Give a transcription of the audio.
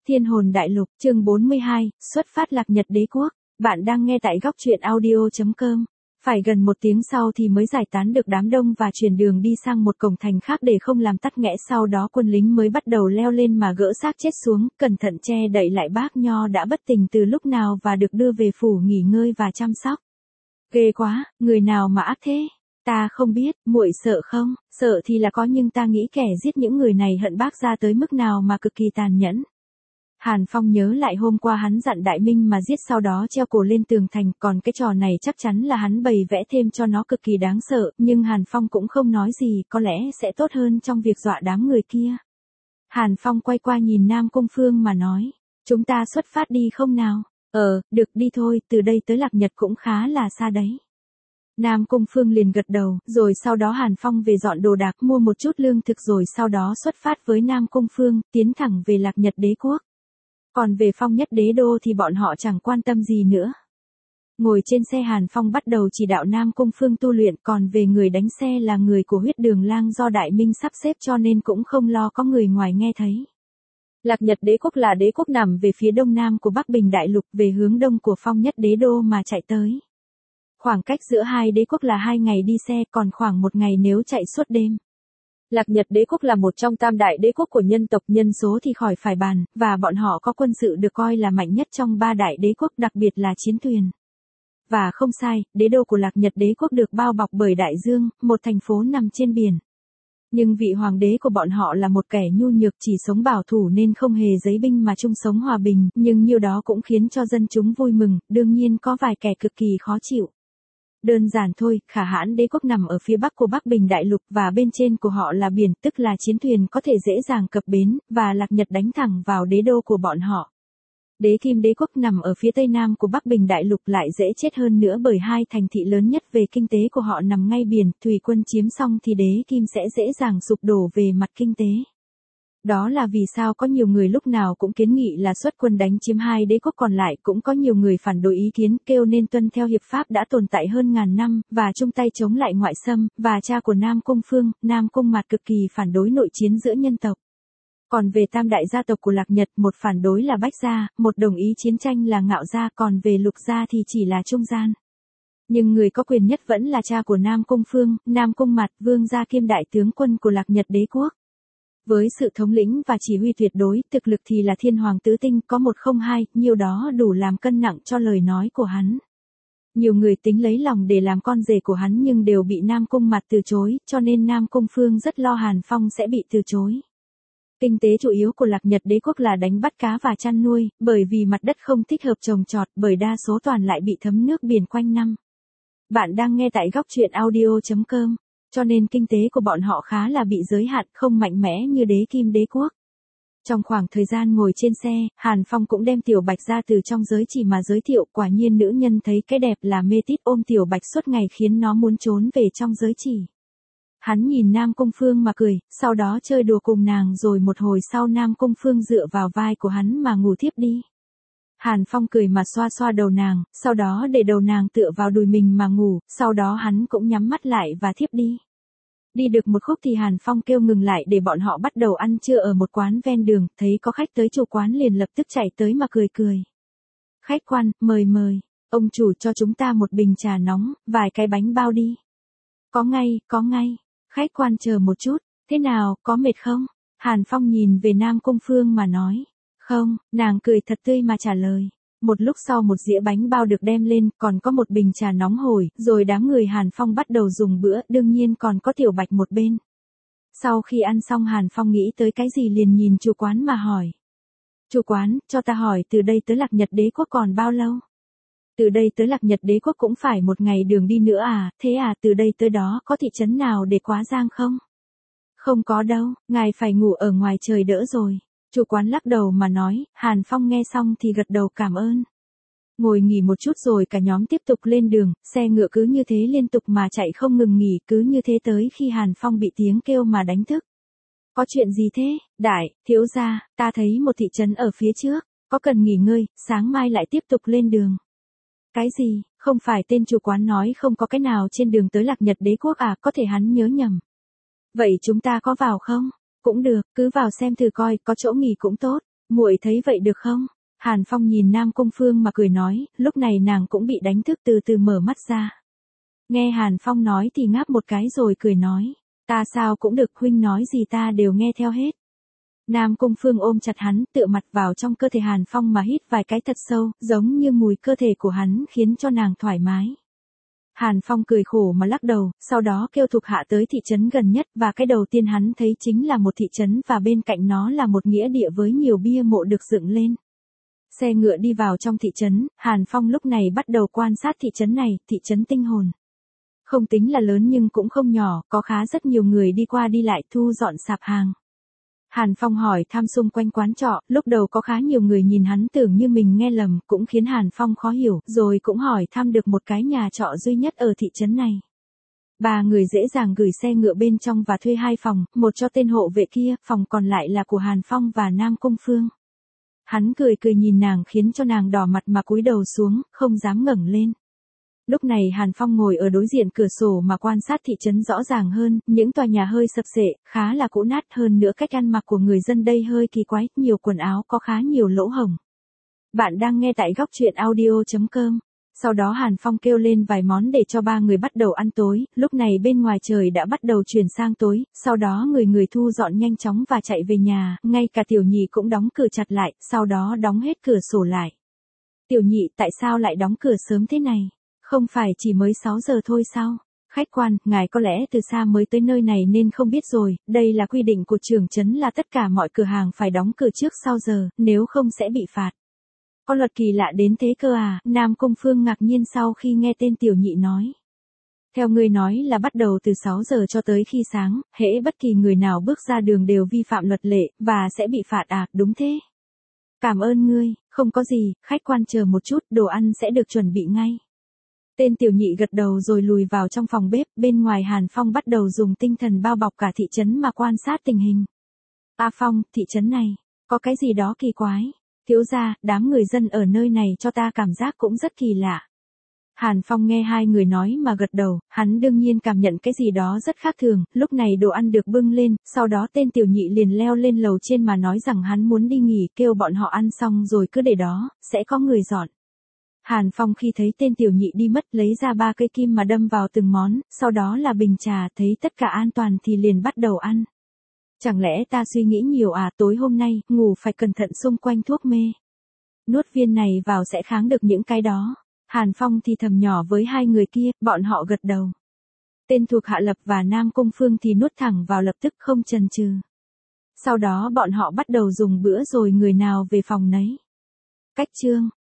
Thiên hồn đại lục, chương 42, xuất phát Lạc Nhật đế quốc. Bạn đang nghe tại góc truyện audio.com. Phải gần 1 tiếng sau thì mới giải tán được đám đông và chuyển đường đi sang một cổng thành khác để không làm tắc nghẽn. Sau đó quân lính mới bắt đầu leo lên mà gỡ xác chết xuống, cẩn thận che đậy lại bác Nho đã bất tỉnh từ lúc nào và được đưa về phủ nghỉ ngơi và chăm sóc. Ghê quá, người nào mà ác thế? Ta không biết, muội sợ không? Sợ thì là có, nhưng ta nghĩ kẻ giết những người này hận bác ra tới mức nào mà cực kỳ tàn nhẫn. Hàn Phong nhớ lại hôm qua hắn dặn Đại Minh mà giết sau đó treo cổ lên tường thành, còn cái trò này chắc chắn là hắn bày vẽ thêm cho nó cực kỳ đáng sợ, nhưng Hàn Phong cũng không nói gì, có lẽ sẽ tốt hơn trong việc dọa đám người kia. Hàn Phong quay qua nhìn Nam Cung Phương mà nói, chúng ta xuất phát đi không nào? Được đi thôi, từ đây tới Lạc Nhật cũng khá là xa đấy. Nam Cung Phương liền gật đầu, rồi sau đó Hàn Phong về dọn đồ đạc, mua một chút lương thực rồi sau đó xuất phát với Nam Cung Phương, tiến thẳng về Lạc Nhật đế quốc. Còn về Phong Nhất Đế Đô thì bọn họ chẳng quan tâm gì nữa. Ngồi trên xe Hàn Phong bắt đầu chỉ đạo Nam Cung Phương tu luyện, còn về người đánh xe là người của Huyết Đường Lang do Đại Minh sắp xếp cho nên cũng không lo có người ngoài nghe thấy. Lạc Nhật đế quốc là đế quốc nằm về phía đông nam của Bắc Bình Đại Lục, về hướng đông của Phong Nhất Đế Đô mà chạy tới. Khoảng cách giữa hai đế quốc là 2 ngày đi xe, còn khoảng 1 ngày nếu chạy suốt đêm. Lạc Nhật đế quốc là một trong tam đại đế quốc của nhân tộc, nhân số thì khỏi phải bàn, và bọn họ có quân sự được coi là mạnh nhất trong 3 đại đế quốc, đặc biệt là chiến thuyền. Và không sai, đế đô của Lạc Nhật đế quốc được bao bọc bởi đại dương, một thành phố nằm trên biển. Nhưng vị hoàng đế của bọn họ là một kẻ nhu nhược, chỉ sống bảo thủ nên không hề giấy binh mà chung sống hòa bình, nhưng nhiêu đó cũng khiến cho dân chúng vui mừng, đương nhiên có vài kẻ cực kỳ khó chịu. Đơn giản thôi, Khả Hãn đế quốc nằm ở phía bắc của Bắc Bình Đại Lục và bên trên của họ là biển, tức là chiến thuyền có thể dễ dàng cập bến, và Lạc Nhật đánh thẳng vào đế đô của bọn họ. Đế Kim đế quốc nằm ở phía tây nam của Bắc Bình Đại Lục lại dễ chết hơn nữa bởi hai thành thị lớn nhất về kinh tế của họ nằm ngay biển, thủy quân chiếm xong thì đế Kim sẽ dễ dàng sụp đổ về mặt kinh tế. Đó là vì sao có nhiều người lúc nào cũng kiến nghị là xuất quân đánh chiếm hai đế quốc còn lại, cũng có nhiều người phản đối ý kiến, kêu nên tuân theo hiệp pháp đã tồn tại hơn ngàn năm, và chung tay chống lại ngoại xâm, và cha của Nam Cung Phương, Nam Cung Mạt cực kỳ phản đối nội chiến giữa nhân tộc. Còn về tam đại gia tộc của Lạc Nhật, một phản đối là Bách gia, một đồng ý chiến tranh là Ngạo gia, còn về Lục gia thì chỉ là trung gian. Nhưng người có quyền nhất vẫn là cha của Nam Cung Phương, Nam Cung Mạt, Vương gia kiêm đại tướng quân của Lạc Nhật đế quốc. Với sự thống lĩnh và chỉ huy tuyệt đối, thực lực thì là thiên hoàng tứ tinh, có 102, nhiều đó đủ làm cân nặng cho lời nói của hắn. Nhiều người tính lấy lòng để làm con rể của hắn nhưng đều bị Nam Cung Mạt từ chối, cho nên Nam Cung Phương rất lo Hàn Phong sẽ bị từ chối. Kinh tế chủ yếu của Lạc Nhật đế quốc là đánh bắt cá và chăn nuôi, bởi vì mặt đất không thích hợp trồng trọt, bởi đa số toàn lại bị thấm nước biển quanh năm. Bạn đang nghe tại góc truyện audio.com. Cho nên kinh tế của bọn họ khá là bị giới hạn, không mạnh mẽ như đế Kim đế quốc. Trong khoảng thời gian ngồi trên xe, Hàn Phong cũng đem Tiểu Bạch ra từ trong giới chỉ mà giới thiệu, quả nhiên nữ nhân thấy cái đẹp là mê tít, ôm Tiểu Bạch suốt ngày khiến nó muốn trốn về trong giới chỉ. Hắn nhìn Nam Cung Phương mà cười, sau đó chơi đùa cùng nàng rồi một hồi sau Nam Cung Phương dựa vào vai của hắn mà ngủ thiếp đi. Hàn Phong cười mà xoa xoa đầu nàng, sau đó để đầu nàng tựa vào đùi mình mà ngủ, sau đó hắn cũng nhắm mắt lại và thiếp đi. Đi được một khúc thì Hàn Phong kêu ngừng lại để bọn họ bắt đầu ăn trưa ở một quán ven đường, thấy có khách tới, chủ quán liền lập tức chạy tới mà cười cười. Khách quan, mời, ông chủ cho chúng ta một bình trà nóng, vài cái bánh bao đi. Có ngay. Khách quan chờ một chút, thế nào, có mệt không? Hàn Phong nhìn về Nam Cung Phương mà nói. Không, nàng cười thật tươi mà trả lời. Một lúc sau một dĩa bánh bao được đem lên, còn có một bình trà nóng hổi, rồi đám người Hàn Phong bắt đầu dùng bữa, đương nhiên còn có Tiểu Bạch một bên. Sau khi ăn xong Hàn Phong nghĩ tới cái gì liền nhìn chủ quán mà hỏi. Chủ quán, cho ta hỏi từ đây tới Lạc Nhật đế quốc còn bao lâu? Từ đây tới Lạc Nhật đế quốc cũng phải 1 ngày đường đi nữa à, thế à, từ đây tới đó có thị trấn nào để quá giang không? Không có đâu, ngài phải ngủ ở ngoài trời đỡ rồi. Chủ quán lắc đầu mà nói, Hàn Phong nghe xong thì gật đầu cảm ơn. Ngồi nghỉ một chút rồi cả nhóm tiếp tục lên đường, xe ngựa cứ như thế liên tục mà chạy không ngừng nghỉ, cứ như thế tới khi Hàn Phong bị tiếng kêu mà đánh thức. Có chuyện gì thế, đại, thiếu gia, ta thấy một thị trấn ở phía trước, có cần nghỉ ngơi, sáng mai lại tiếp tục lên đường. Cái gì, không phải tên chủ quán nói không có cái nào trên đường tới Lạc Nhật đế quốc à, có thể hắn nhớ nhầm. Vậy chúng ta có vào không? Cũng được, cứ vào xem thử coi, có chỗ nghỉ cũng tốt. Muội thấy vậy được không? Hàn Phong nhìn Nam Cung Phương mà cười nói, lúc này nàng cũng bị đánh thức từ từ mở mắt ra. Nghe Hàn Phong nói thì ngáp một cái rồi cười nói, ta sao cũng được, huynh nói gì ta đều nghe theo hết. Nam Cung Phương ôm chặt hắn, tựa mặt vào trong cơ thể Hàn Phong mà hít vài cái thật sâu, giống như mùi cơ thể của hắn khiến cho nàng thoải mái. Hàn Phong cười khổ mà lắc đầu, sau đó kêu thuộc hạ tới thị trấn gần nhất và cái đầu tiên hắn thấy chính là một thị trấn và bên cạnh nó là một nghĩa địa với nhiều bia mộ được dựng lên. Xe ngựa đi vào trong thị trấn, Hàn Phong lúc này bắt đầu quan sát thị trấn này, thị trấn Tinh Hồn. Không tính là lớn nhưng cũng không nhỏ, có khá rất nhiều người đi qua đi lại thu dọn sạp hàng. Hàn Phong hỏi thăm xung quanh quán trọ, lúc đầu có khá nhiều người nhìn hắn tưởng như mình nghe lầm, cũng khiến Hàn Phong khó hiểu, rồi cũng hỏi thăm được một cái nhà trọ duy nhất ở thị trấn này. 3 người dễ dàng gửi xe ngựa bên trong và thuê 2 phòng, một cho tên hộ vệ kia, phòng còn lại là của Hàn Phong và Nam Cung Phương. Hắn cười cười nhìn nàng khiến cho nàng đỏ mặt mà cúi đầu xuống, không dám ngẩng lên. Lúc này Hàn Phong ngồi ở đối diện cửa sổ mà quan sát thị trấn rõ ràng hơn, những tòa nhà hơi sập xệ, khá là cũ nát, hơn nữa cách ăn mặc của người dân đây hơi kỳ quái, nhiều quần áo có khá nhiều lỗ hổng. Bạn đang nghe tại góc truyện audio.com. Sau đó Hàn Phong kêu lên vài món để cho 3 người bắt đầu ăn tối, lúc này bên ngoài trời đã bắt đầu chuyển sang tối, sau đó người thu dọn nhanh chóng và chạy về nhà, ngay cả Tiểu Nhị cũng đóng cửa chặt lại, sau đó đóng hết cửa sổ lại. Tiểu Nhị, tại sao lại đóng cửa sớm thế này? Không phải chỉ mới 6 giờ thôi sao? Khách quan, ngài có lẽ từ xa mới tới nơi này nên không biết rồi, đây là quy định của trưởng trấn là tất cả mọi cửa hàng phải đóng cửa trước sau giờ, nếu không sẽ bị phạt. Có luật kỳ lạ đến thế cơ à? Nam Cung Phương ngạc nhiên sau khi nghe tên Tiểu Nhị nói. Theo ngươi nói là bắt đầu từ 6 giờ cho tới khi sáng, hễ bất kỳ người nào bước ra đường đều vi phạm luật lệ, và sẽ bị phạt à, đúng thế? Cảm ơn ngươi, không có gì, khách quan chờ một chút, đồ ăn sẽ được chuẩn bị ngay. Tên Tiểu Nhị gật đầu rồi lùi vào trong phòng bếp, bên ngoài Hàn Phong bắt đầu dùng tinh thần bao bọc cả thị trấn mà quan sát tình hình. A Phong, thị trấn này, có cái gì đó kỳ quái. Thiếu gia, đám người dân ở nơi này cho ta cảm giác cũng rất kỳ lạ. Hàn Phong nghe 2 người nói mà gật đầu, hắn đương nhiên cảm nhận cái gì đó rất khác thường, lúc này đồ ăn được bưng lên, sau đó tên Tiểu Nhị liền leo lên lầu trên mà nói rằng hắn muốn đi nghỉ, kêu bọn họ ăn xong rồi cứ để đó, sẽ có người dọn. Hàn Phong khi thấy tên Tiểu Nhị đi mất lấy ra 3 cây kim mà đâm vào từng món, sau đó là bình trà, thấy tất cả an toàn thì liền bắt đầu ăn. Chẳng lẽ ta suy nghĩ nhiều à, tối hôm nay, ngủ phải cẩn thận xung quanh thuốc mê. Nuốt viên này vào sẽ kháng được những cái đó. Hàn Phong thì thầm nhỏ với 2 người kia, bọn họ gật đầu. Tên thuộc hạ Lập và Nam Cung Phương thì nuốt thẳng vào lập tức không chần chừ. Sau đó bọn họ bắt đầu dùng bữa rồi người nào về phòng nấy. Cách chương